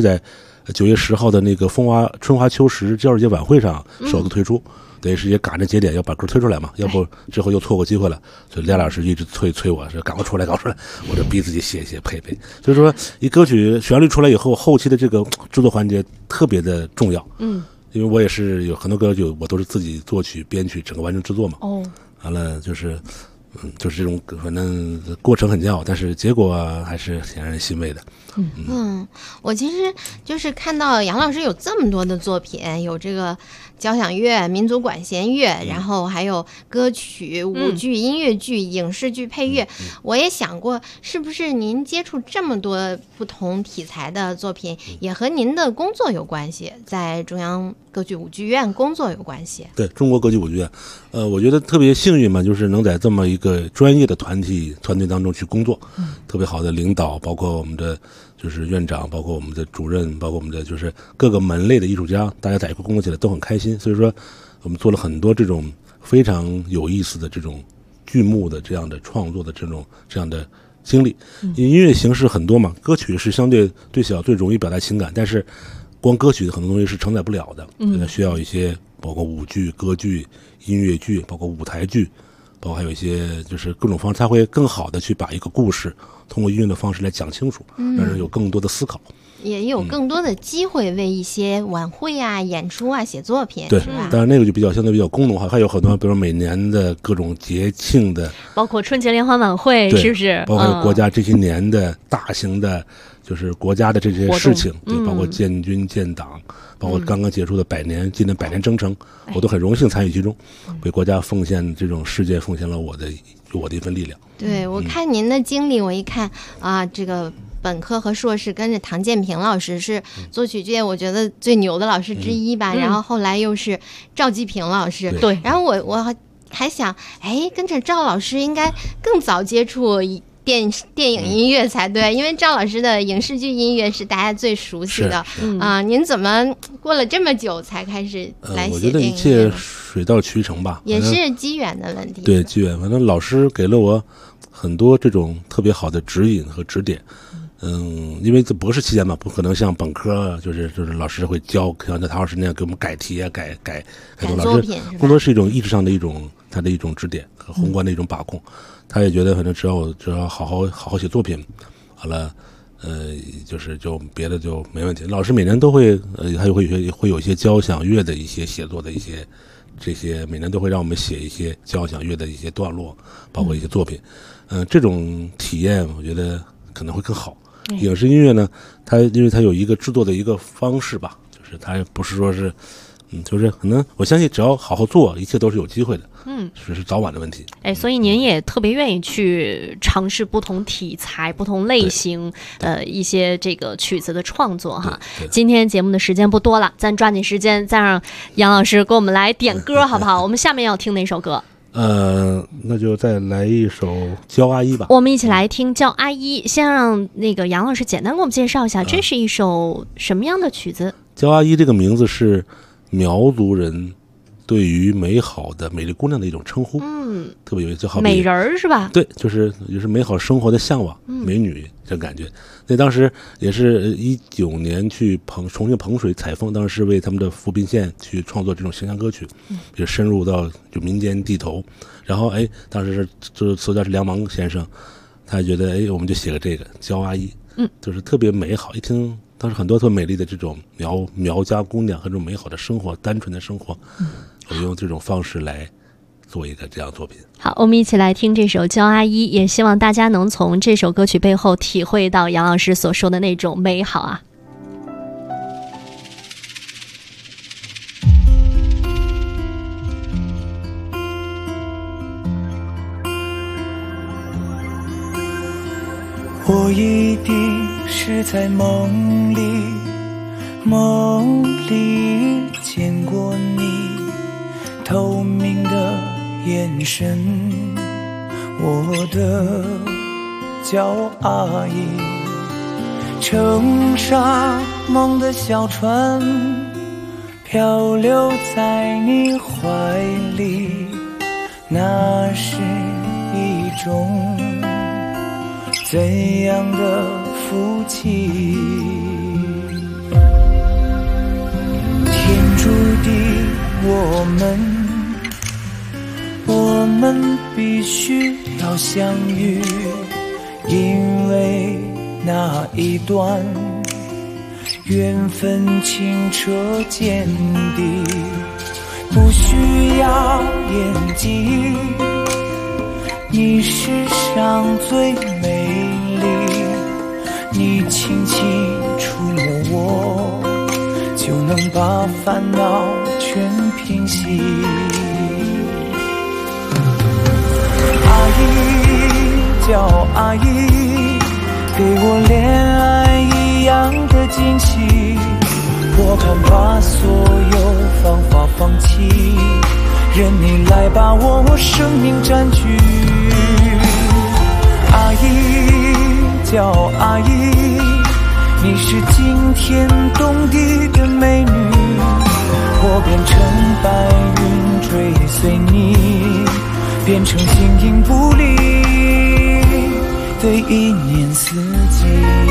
9月10号的那个春华秋实教师节晚会上首次推出。等于是也赶着节点要把歌推出来嘛，要不之后又错过机会了，所以廖老师一直催我说赶快出来，我就逼自己写一写配。所以说一歌曲旋律出来以后，后期的这个制作环节特别的重要，因为我也是有很多歌曲我都是自己作曲编曲整个完成制作嘛，完了就是这种反正过程很煎熬，但是结果还是挺让人欣慰的。 我其实就是看到杨老师有这么多的作品，有这个交响乐、民族管弦乐，然后还有歌曲、舞剧、音乐剧、影视剧配乐。我也想过，是不是您接触这么多不同题材的作品，也和您的工作有关系，在中央歌剧舞剧院工作有关系？ 对，中国歌剧舞剧院，我觉得特别幸运嘛，就是能在这么一个专业的团队当中去工作，特别好的领导，包括我们的就是院长，包括我们的主任，包括我们的就是各个门类的艺术家，大家在一块工作起来都很开心。所以说我们做了很多这种非常有意思的这种剧目的这样的创作的这样的经历。音乐形式很多嘛，歌曲是相对最小最容易表达情感，但是光歌曲很多东西是承载不了的，它需要一些包括舞剧、歌剧、音乐剧，包括舞台剧，包括还有一些就是各种方式，它会更好的去把一个故事通过音乐的方式来讲清楚，让人有更多的思考， 也有更多的机会为一些晚会啊、演出啊写作品， 对， 是吧？ 当然那个就相对比较功能化，还有很多比如说每年的各种节庆的， 包括春节联欢晚会，是不是？ 包括国家这些年的大型的就是国家的这些事情，对，包括建军建党，包括刚刚结束的今年100年征程，我都很荣幸参与其中，为国家奉献这种事件，奉献了我的一份力量。 对，我看您的经历，我一看啊，这个本科和硕士跟着唐建平老师是作曲界我觉得最牛的老师之一吧，然后后来又是赵季平老师， 对， 然后我还想，跟着赵老师应该更早接触电影音乐才对，因为赵老师的影视剧音乐是大家最熟悉的您怎么过了这么久才开始来写电影？ 我觉得一切水到渠成吧， 也是机缘的问题。 对，机缘，反正老师给了我很多这种特别好的指引和指点。因为这博士期间嘛，不可能像本科就是老师会教，像唐老师那样给我们改题啊，改作品， 更多是一种意志上的他的一种指点和宏观的一种把控。他也觉得反正只要好好写作品，完了就别的就没问题。老师每年都会还会有一些交响乐的一些写作的一些这些，每年都会让我们写一些交响乐的一些段落，包括一些作品。这种体验我觉得可能会更好。影视音乐呢，因为它有一个制作的一个方式吧，就是它不是说是就是可能我相信只要好好做，一切都是有机会的。是早晚的问题。 所以您也特别愿意去尝试不同题材、不同类型一些这个曲子的创作哈。今天节目的时间不多了，咱抓紧时间再让杨老师给我们来点歌好不好？我们下面要听哪首歌？ 那就再来一首《教阿姨》吧。 我们一起来听《教阿姨》，先让那个杨老师简单给我们介绍一下，这是一首什么样的曲子？ 教阿姨这个名字是苗族人对于美好的美丽姑娘的一种称呼，特别有意思，就好比美人儿是吧？ 对，就是美好生活的向往，美女这感觉。那当时也是19年去重庆彭水采风，当时为他们的扶贫县去创作这种形象歌曲，也深入到就民间地头。然后当时这词家是梁芒先生， 他觉得我们就写个这个焦阿姨，就是特别美好，一听当时很多特别美丽的这种苗家姑娘和这种美好的生活，单纯的生活，我用这种方式来做一个这样作品。 好，我们一起来听这首《焦阿姨》，也希望大家能从这首歌曲背后体会到杨老师所说的那种美好啊。 我一定是在梦里见过你透明的眼神，我的焦阿姨，乘上梦的小船，漂流在你怀里，那是一种怎样的福气？天注定我们必须要相遇，因为那一段缘分清澈见底，不需要演技，你世上最美丽，你轻轻触摸我，就能把烦恼全平息。阿姨，叫阿姨，给我恋爱一样的惊喜，我敢把所有芳华放弃，任你来把我生命占据。阿姨，叫阿姨，你是惊天动地的美女，我变成白云追随你，变成形影不离的一年四季。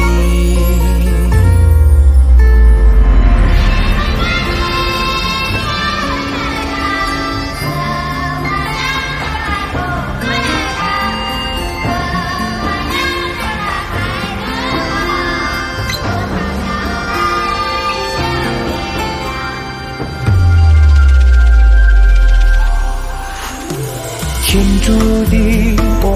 天注定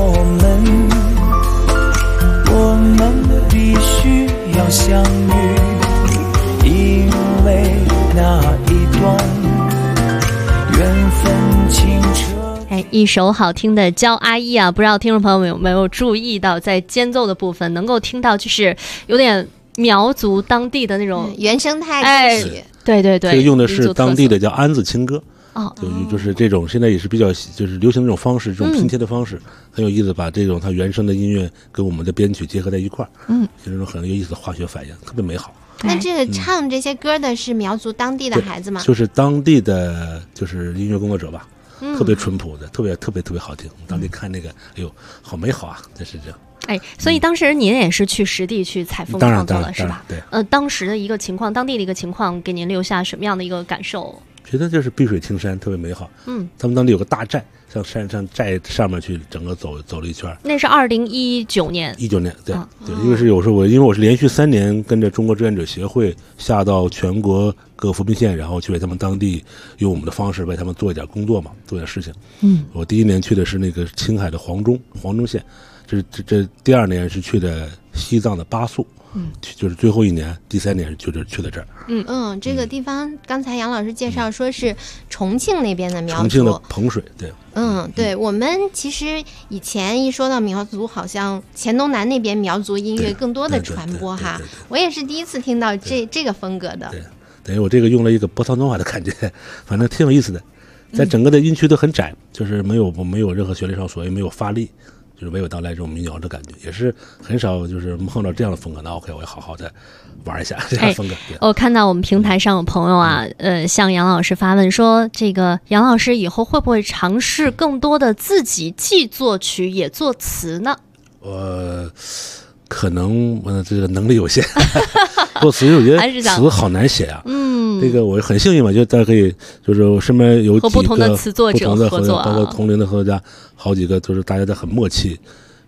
我们必须要相遇，因为那一段缘分清澈。 一首好听的《焦阿姨》啊，不知道听众朋友们有没有注意到，在间奏的部分能够听到就是有点苗族当地的那种原生态歌曲。 对对对， 这个用的是当地的叫安子情歌。就是这种现在也是比较就是流行这种方式，这种拼贴的方式，很有意思，把这种它原生的音乐跟我们的编曲结合在一块儿，这种很有意思的化学反应，特别美好。 那这个唱这些歌的是苗族当地的孩子吗？ 就是当地的就是音乐工作者吧，特别淳朴的，特别好听。当地看那个，哎呦，好美好啊！这是这样。 所以当时您也是去实地去采风创作了，是吧？ 对。 当时的一个情况，当地的一个情况，给您留下什么样的一个感受？ 觉得就是碧水青山，特别美好。他们当地有个大寨，上山上寨上面去整个走了一圈。 那是2019年。 19年，对。因为是有时候因为我是连续3年跟着中国志愿者协会下到全国各扶贫县，然后去为他们当地用我们的方式为他们做一点工作嘛，做点事情。我第1年去的是那个青海的黄忠县，这第2年是去的西藏的巴素。就是最后1年，第3年就是去的这儿。 这个地方刚才杨老师介绍说是重庆那边的苗族， 重庆的彭水，对。 对，我们其实以前一说到苗族，好像黔东南那边苗族音乐更多的传播哈。我也是第一次听到这个风格的。 对，等于我这个用了一个波桑诺瓦的感觉，反正挺有意思的。在整个的音区都很窄，就是没有任何旋律上所谓没有发力。就是娓娓道来这种民谣的感觉，也是很少就是碰到这样的风格。那 OK， 我要好好的玩一下这样的风格。 我看到我们平台上有朋友啊，向杨老师发问说，这个杨老师以后会不会尝试更多的自己既作曲也作词呢？ 可能这个能力有限，作词我觉得词好难写啊。这个我很幸运嘛，就大家可以就是我身边有几个和不同的词作者合作， 包括同龄的合作家，好几个就是大家都很默契，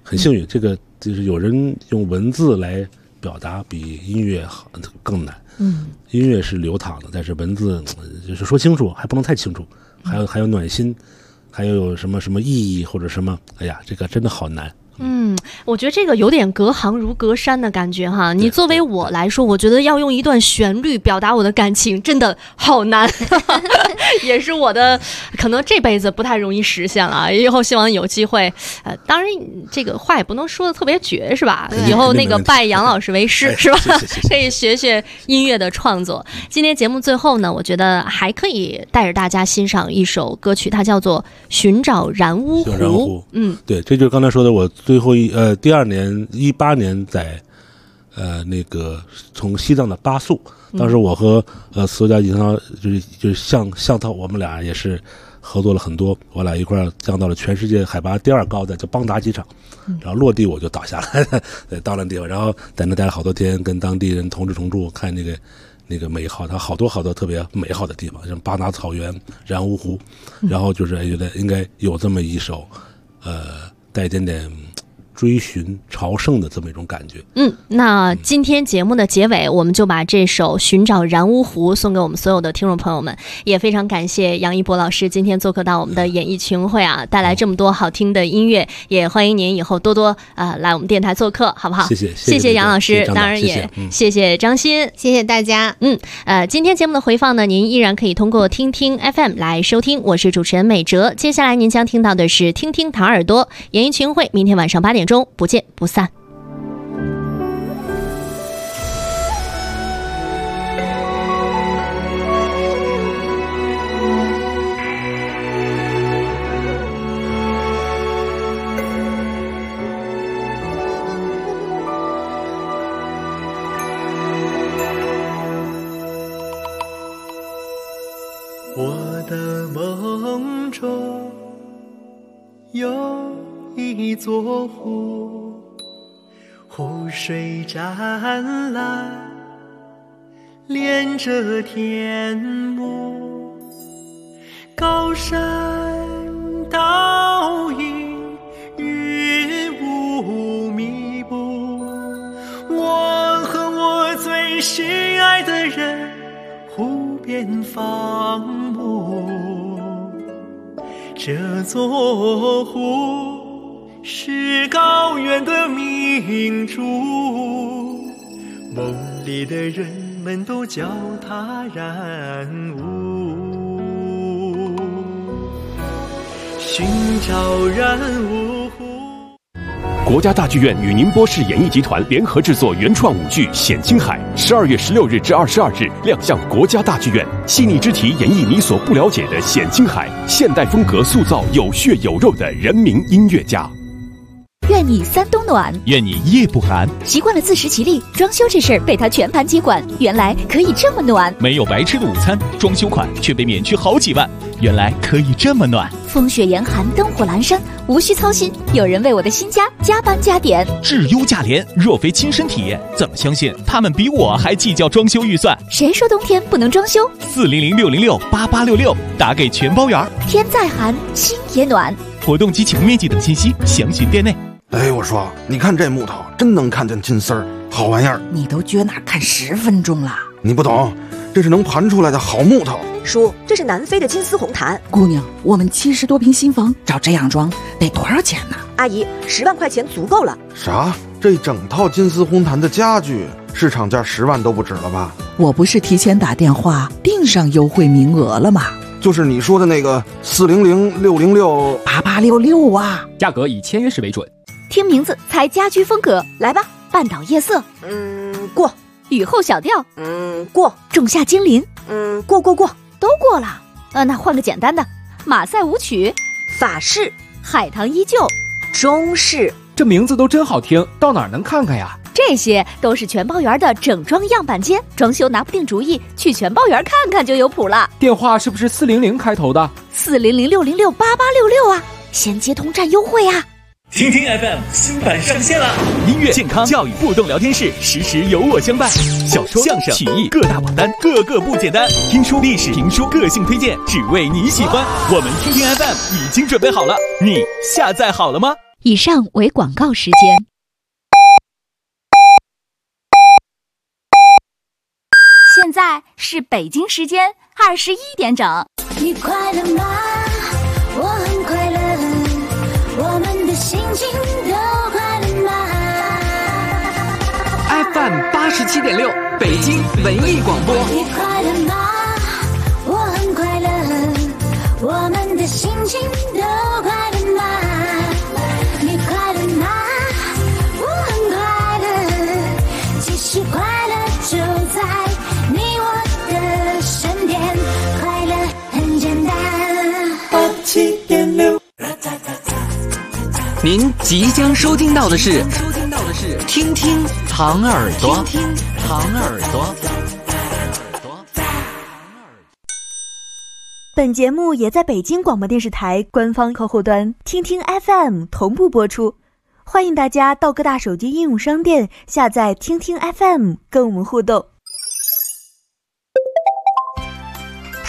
很幸运，这个就是有人用文字来表达比音乐更难。音乐是流淌的，但是文字就是说清楚还不能太清楚，还有暖心，还有什么意义或者什么，哎呀，这个真的好难。 我觉得这个有点隔行如隔山的感觉哈。你作为我来说，我觉得要用一段旋律表达我的感情，真的好难，也是我的可能这辈子不太容易实现了。以后希望有机会，当然这个话也不能说的特别绝，是吧？以后那个拜杨老师为师，是吧？可以学学音乐的创作。今天节目最后呢，我觉得还可以带着大家欣赏一首歌曲，它叫做《寻找燃乌湖》。 对，这就是刚才说的，我最后第二年18年在那个从西藏的巴素，当时我和苏家银行就是向涛，我们俩也是合作了很多，我俩一块儿降到了全世界海拔第2高的叫邦达机场，然后落地我就倒下了，到了地方，然后在那待了好多天，跟当地人同吃同住，看那个美好，它好多特别美好的地方，像邦达草原、燃乌湖，然后就是觉得应该有这么一首带一点点追寻朝圣的这么一种感觉。 那今天节目的结尾，我们就把这首《寻找燃乌湖》送给我们所有的听众朋友们，也非常感谢杨一博老师今天做客到我们的演艺群会啊，带来这么多好听的音乐，也欢迎您以后多多来我们电台做客，好不好？谢谢杨老师，当然也谢谢张欣， 谢谢大家。 今天节目的回放呢，您依然可以通过听听 FM 来收听，我是主持人美哲。接下来您将听到的是听听唐耳朵演艺群会，明天晚上8点钟不见不散。 我的梦中有一座湖，湖水湛蓝，连着天幕，高山倒影，云雾密布。我和我最心爱的人，湖边放牧。这座湖是高原的明珠，梦里的人们都叫它燃乌。寻找燃乌湖。 国家大剧院与宁波市演艺集团联合制作原创舞剧《显青海》，12月16日至22日亮相国家大剧院。细腻之题演绎你所不了解的显青海，现代风格塑造有血有肉的人民音乐家。 愿你3冬暖， 愿你夜不寒。 习惯了自食其力，装修这事儿被他全盘接管，原来可以这么暖。 没有白吃的午餐，装修款却被免去好几万，原来可以这么暖。 风雪严寒，灯火阑珊，无需操心，有人为我的新家加班加点。 质优价廉，若非亲身体验，怎么相信他们比我还计较装修预算？ 谁说冬天不能装修 ？400-606-8866，打给全包圆。 天再寒，心也暖。 活动及启用面积等信息，详询店内。 哎，我说，你看这木头，真能看见金丝儿，好玩意儿。 你都撅那看10分钟了， 你不懂，这是能盘出来的好木头。 叔，这是南非的金丝红檀。 姑娘，我们70多平新房，照这样装得多少钱呢？ 阿姨，10万块钱足够了。 啥？这整套金丝红檀的家具，市场价10万都不止了吧？ 我不是提前打电话订上优惠名额了吗？ 就是你说的那个400-606-8866 啊，价格以签约时为准。 听名字猜家居风格，来吧。半岛夜色， 过。 雨后小调， 过。 仲夏精灵， 过， 都过了。那换个简单的，马赛舞曲， 法式， 海棠依旧， 中式。 这名字都真好听，到哪儿能看看呀？ 这些都是全包园的整装样板间，装修拿不定主意，去全包园看看就有谱了。 电话是不是400开头的 ？400-606-8866啊，先接通占优惠啊！ 听听 FM 新版上线了， 音乐、健康、教育、互动聊天室，时时有我相伴。小说、相声、曲艺各大榜单，个个不简单。听书、历史、评书，个性推荐，只为你喜欢。我们听听 FM 已经准备好了，你下载好了吗？ 以上为广告时间。 现在是北京时间21点整。 你快乐吗？我很快乐，我们的心情都快乐吗 ？FM 87.6，北京文艺广播。 你快乐吗？我很快乐，我们的心情都快乐吗？你快乐吗？我很快乐，其实快乐就在你我的身边，快乐很简单。87.6， 您即将收听到的是听听糖耳朵，听听糖耳朵。 本节目也在北京广播电视台官方客户端听听 FM 同步播出，欢迎大家到各大手机应用商店下载听听 FM 跟我们互动。